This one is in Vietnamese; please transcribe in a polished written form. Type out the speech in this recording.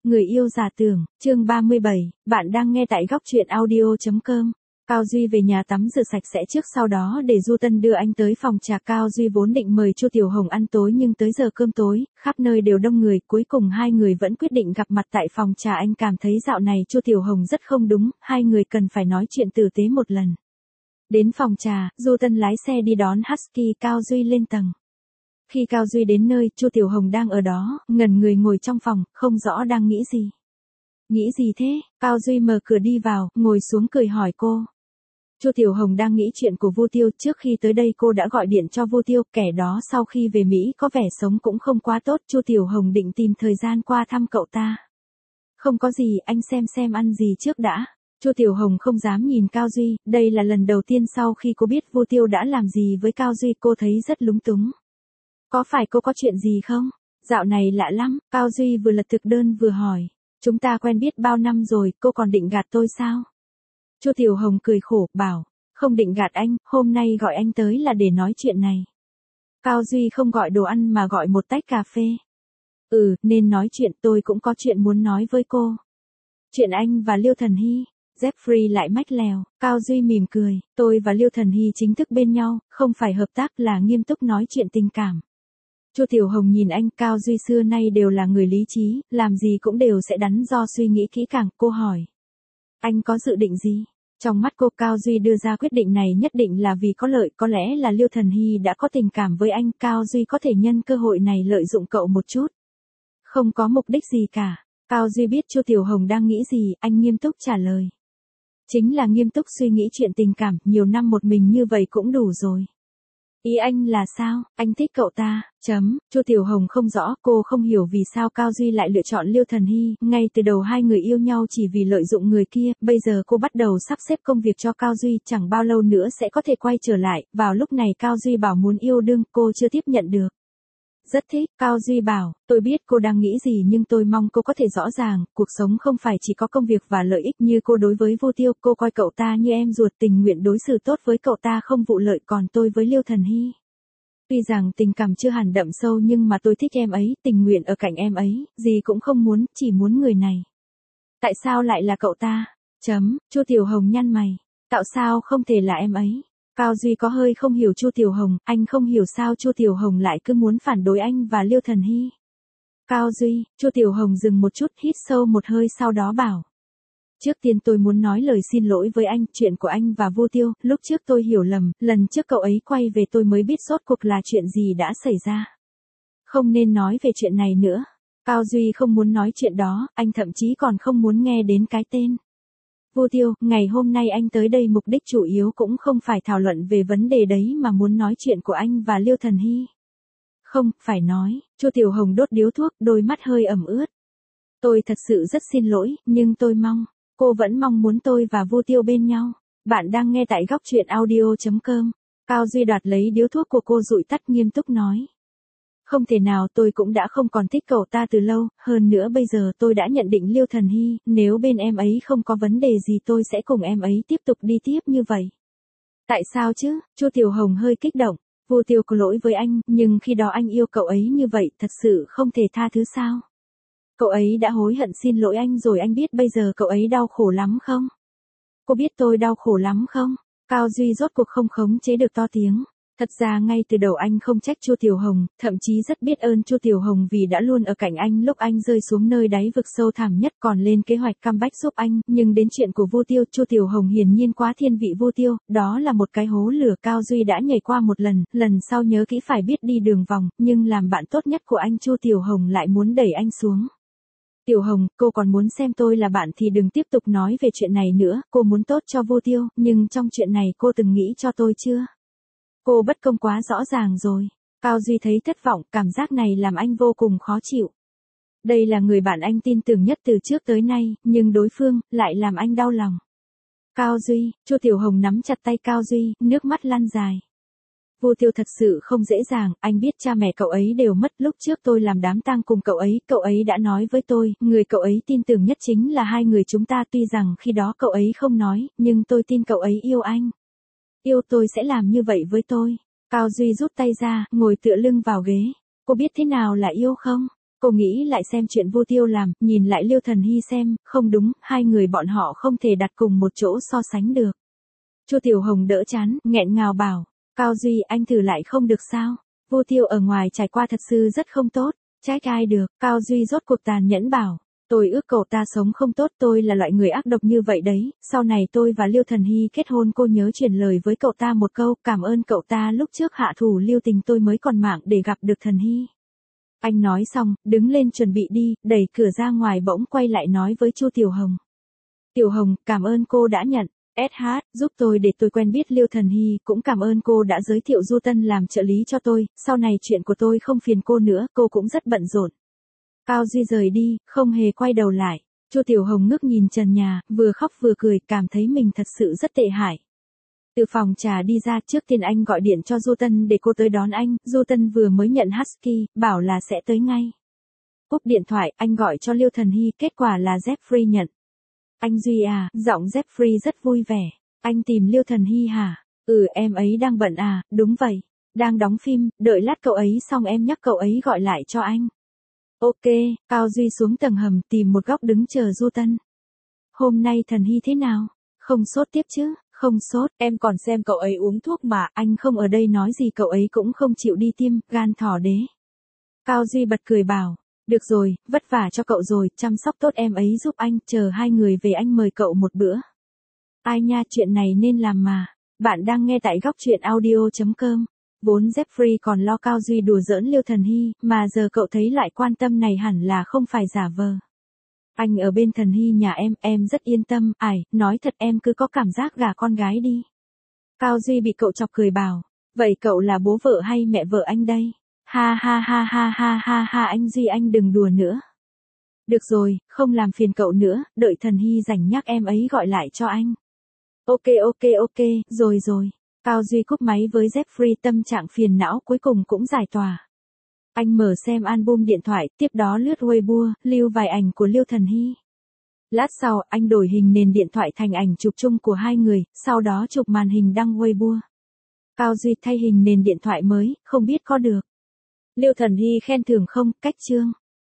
Người yêu giả tưởng, chương 37, bạn đang nghe tại góc truyện audio.com. Cao Duy về nhà tắm rửa sạch sẽ trước sau đó để Du Tân đưa anh tới phòng trà. Cao Duy vốn định mời Chu Tiểu Hồng ăn tối nhưng tới giờ cơm tối, khắp nơi đều đông người, cuối cùng hai người vẫn quyết định gặp mặt tại phòng trà. Anh cảm thấy dạo này Chu Tiểu Hồng rất không đúng, hai người cần phải nói chuyện tử tế một lần. Đến phòng trà, Du Tân lái xe đi đón Husky Cao Duy lên tầng. Khi Cao Duy đến nơi, Chu Tiểu Hồng đang ở đó, ngẩn người ngồi trong phòng, không rõ đang nghĩ gì. Nghĩ gì thế? Cao Duy mở cửa đi vào, ngồi xuống cười hỏi cô. Chu Tiểu Hồng đang nghĩ chuyện của Vu Tiêu. Trước khi tới đây cô đã gọi điện cho Vu Tiêu, kẻ đó sau khi về Mỹ có vẻ sống cũng không quá tốt. Chu Tiểu Hồng định tìm thời gian qua thăm cậu ta. Không có gì, anh xem ăn gì trước đã. Chu Tiểu Hồng không dám nhìn Cao Duy, đây là lần đầu tiên sau khi cô biết Vu Tiêu đã làm gì với Cao Duy, cô thấy rất lúng túng. Có phải cô có chuyện gì không? Dạo này lạ lắm, Cao Duy vừa lật thực đơn vừa hỏi. Chúng ta quen biết bao năm rồi, cô còn định gạt tôi sao? Chu Tiểu Hồng cười khổ, bảo, không định gạt anh, hôm nay gọi anh tới là để nói chuyện này. Cao Duy không gọi đồ ăn mà gọi một tách cà phê. Nên nói chuyện, tôi cũng có chuyện muốn nói với cô. Chuyện anh và Liêu Thần Hy. Jeffrey lại mách lèo, Cao Duy mỉm cười, tôi và Liêu Thần Hy chính thức bên nhau, không phải hợp tác, là nghiêm túc nói chuyện tình cảm. Chu Tiểu Hồng nhìn anh. Cao Duy xưa nay đều là người lý trí, làm gì cũng đều sẽ đắn đo suy nghĩ kỹ càng. Cô hỏi, anh có dự định gì? Trong mắt cô, Cao Duy đưa ra quyết định này nhất định là vì có lợi, có lẽ là Liêu Thần Hy đã có tình cảm với anh, Cao Duy có thể nhân cơ hội này lợi dụng cậu một chút. Không có mục đích gì cả. Cao Duy biết Chu Tiểu Hồng đang nghĩ gì, anh nghiêm túc trả lời. Chính là nghiêm túc suy nghĩ chuyện tình cảm, nhiều năm một mình như vậy cũng đủ rồi. Ý anh là sao? Anh thích cậu ta, Chu Tiểu Hồng không rõ, cô không hiểu vì sao Cao Duy lại lựa chọn Liêu Thần Hy, ngay từ đầu hai người yêu nhau chỉ vì lợi dụng người kia, bây giờ cô bắt đầu sắp xếp công việc cho Cao Duy, chẳng bao lâu nữa sẽ có thể quay trở lại, vào lúc này Cao Duy bảo muốn yêu đương, cô chưa tiếp nhận được. Rất thích, Cao Duy bảo, tôi biết cô đang nghĩ gì nhưng tôi mong cô có thể rõ ràng, cuộc sống không phải chỉ có công việc và lợi ích như cô đối với Vu Tiêu, cô coi cậu ta như em ruột, tình nguyện đối xử tốt với cậu ta không vụ lợi, còn tôi với Liêu Thần Hy. Tuy rằng tình cảm chưa hẳn đậm sâu nhưng mà tôi thích em ấy, tình nguyện ở cạnh em ấy, gì cũng không muốn, chỉ muốn người này. Tại sao lại là cậu ta? Chu Tiểu Hồng nhăn mày, tại sao không thể là em ấy? Cao Duy có hơi không hiểu Chu Tiểu Hồng, anh không hiểu sao Chu Tiểu Hồng lại cứ muốn phản đối anh và Liêu Thần Hy. Cao Duy, Chu Tiểu Hồng dừng một chút, hít sâu một hơi sau đó bảo. Trước tiên tôi muốn nói lời xin lỗi với anh, chuyện của anh và Vu Tiêu, lúc trước tôi hiểu lầm, lần trước cậu ấy quay về tôi mới biết rốt cuộc là chuyện gì đã xảy ra. Không nên nói về chuyện này nữa. Cao Duy không muốn nói chuyện đó, anh thậm chí còn không muốn nghe đến cái tên. Vu Tiêu, ngày hôm nay anh tới đây mục đích chủ yếu cũng không phải thảo luận về vấn đề đấy mà muốn nói chuyện của anh và Liêu Thần Hy. Không, phải nói, Chu Tiểu Hồng đốt điếu thuốc, đôi mắt hơi ẩm ướt. Tôi thật sự rất xin lỗi, nhưng tôi mong, cô vẫn mong muốn tôi và Vu Tiêu bên nhau. Bạn đang nghe tại góc truyện audio.com. Cao Duy đoạt lấy điếu thuốc của cô dụi tắt, nghiêm túc nói. Không thể nào, tôi cũng đã không còn thích cậu ta từ lâu, hơn nữa bây giờ tôi đã nhận định Liêu Thần Hy, nếu bên em ấy không có vấn đề gì tôi sẽ cùng em ấy tiếp tục đi tiếp như vậy. Tại sao chứ? Chu Tiểu Hồng hơi kích động. Vu Tiêu có lỗi với anh, nhưng khi đó anh yêu cậu ấy như vậy, thật sự không thể tha thứ sao? Cậu ấy đã hối hận xin lỗi anh rồi, anh biết bây giờ cậu ấy đau khổ lắm không? Cô biết tôi đau khổ lắm không? Cao Duy rốt cuộc không khống chế được to tiếng. Thật ra ngay từ đầu anh không trách Chu Tiểu Hồng, thậm chí rất biết ơn Chu Tiểu Hồng vì đã luôn ở cạnh anh lúc anh rơi xuống nơi đáy vực sâu thẳm nhất, còn lên kế hoạch comeback giúp anh, nhưng đến chuyện của Vu Tiêu, Chu Tiểu Hồng hiển nhiên quá thiên vị Vu Tiêu, đó là một cái hố lửa. Cao Duy đã nhảy qua một lần sau nhớ kỹ phải biết đi đường vòng, nhưng làm bạn tốt nhất của anh Chu Tiểu Hồng lại muốn đẩy anh xuống. Tiểu Hồng, cô còn muốn xem tôi là bạn thì đừng tiếp tục nói về chuyện này nữa, cô muốn tốt cho Vu Tiêu, nhưng trong chuyện này cô từng nghĩ cho tôi chưa? Cô bất công quá rõ ràng rồi. Cao Duy thấy thất vọng, cảm giác này làm anh vô cùng khó chịu. Đây là người bạn anh tin tưởng nhất từ trước tới nay, nhưng đối phương lại làm anh đau lòng. Cao Duy, Chu Tiểu Hồng nắm chặt tay Cao Duy, nước mắt lăn dài. Vu Tiêu thật sự không dễ dàng, anh biết cha mẹ cậu ấy đều mất, lúc trước tôi làm đám tang cùng cậu ấy đã nói với tôi, người cậu ấy tin tưởng nhất chính là hai người chúng ta, tuy rằng khi đó cậu ấy không nói, nhưng tôi tin cậu ấy yêu anh. Yêu tôi sẽ làm như vậy với tôi. Cao Duy rút tay ra, ngồi tựa lưng vào ghế. Cô biết thế nào là yêu không? Cô nghĩ lại xem chuyện Vu Tiêu làm, nhìn lại Liêu Thần Hy xem, không đúng, hai người bọn họ không thể đặt cùng một chỗ so sánh được. Chu Tiểu Hồng đỡ chán, nghẹn ngào bảo, Cao Duy anh thử lại không được sao? Vu Tiêu ở ngoài trải qua thật sự rất không tốt, trách ai được, Cao Duy rốt cuộc tàn nhẫn bảo. Tôi ước cậu ta sống không tốt, tôi là loại người ác độc như vậy đấy, sau này tôi và Liêu Thần Hy kết hôn cô nhớ truyền lời với cậu ta một câu, cảm ơn cậu ta lúc trước hạ thủ lưu tình tôi mới còn mạng để gặp được Thần Hy. Anh nói xong, đứng lên chuẩn bị đi, đẩy cửa ra ngoài bỗng quay lại nói với Chu Tiểu Hồng. Tiểu Hồng, cảm ơn cô đã nhận. SH, giúp tôi để tôi quen biết Liêu Thần Hy, cũng cảm ơn cô đã giới thiệu Du Tân làm trợ lý cho tôi, sau này chuyện của tôi không phiền cô nữa, cô cũng rất bận rộn. Cao Duy rời đi, không hề quay đầu lại. Chu Tiểu Hồng ngước nhìn trần nhà, vừa khóc vừa cười, cảm thấy mình thật sự rất tệ hại. Từ phòng trà đi ra, trước tiên anh gọi điện cho Du Tân để cô tới đón anh, Du Tân vừa mới nhận Husky, bảo là sẽ tới ngay. Cúp điện thoại, anh gọi cho Liêu Thần Hy, kết quả là Jeffrey nhận. Anh Duy à, giọng Jeffrey rất vui vẻ. Anh tìm Liêu Thần Hy hả? Em ấy đang bận à, đúng vậy. Đang đóng phim, đợi lát cậu ấy xong em nhắc cậu ấy gọi lại cho anh. Ok, Cao Duy xuống tầng hầm tìm một góc đứng chờ Du Tân. Hôm nay Thần Hy thế nào? Không sốt tiếp chứ? Không sốt, em còn xem cậu ấy uống thuốc mà, anh không ở đây nói gì cậu ấy cũng không chịu đi tiêm, gan thỏ đế. Cao Duy bật cười bảo, được rồi, vất vả cho cậu rồi, chăm sóc tốt em ấy giúp anh, chờ hai người về anh mời cậu một bữa. Ai nha, chuyện này nên làm mà. Bạn đang nghe tại góc truyện audio.com. Vốn Jeffrey còn lo Cao Duy đùa giỡn Liêu Thần Hy, mà giờ cậu thấy lại quan tâm này hẳn là không phải giả vờ. Anh ở bên Thần Hy nhà em rất yên tâm, nói thật em cứ có cảm giác gả con gái đi. Cao Duy bị cậu chọc cười bảo, vậy cậu là bố vợ hay mẹ vợ anh đây? Ha ha ha ha ha ha ha anh Duy anh đừng đùa nữa. Được rồi, không làm phiền cậu nữa, đợi Thần Hy rảnh nhắc em ấy gọi lại cho anh. Ok, rồi. Cao Duy cúp máy với Jeffrey, tâm trạng phiền não cuối cùng cũng giải tỏa. Anh mở xem album điện thoại, tiếp đó lướt Weibo, lưu vài ảnh của Liêu Thần Hy. Lát sau, anh đổi hình nền điện thoại thành ảnh chụp chung của hai người, sau đó chụp màn hình đăng Weibo. Cao Duy thay hình nền điện thoại mới, không biết có được Liêu Thần Hy khen thưởng không, cách chương.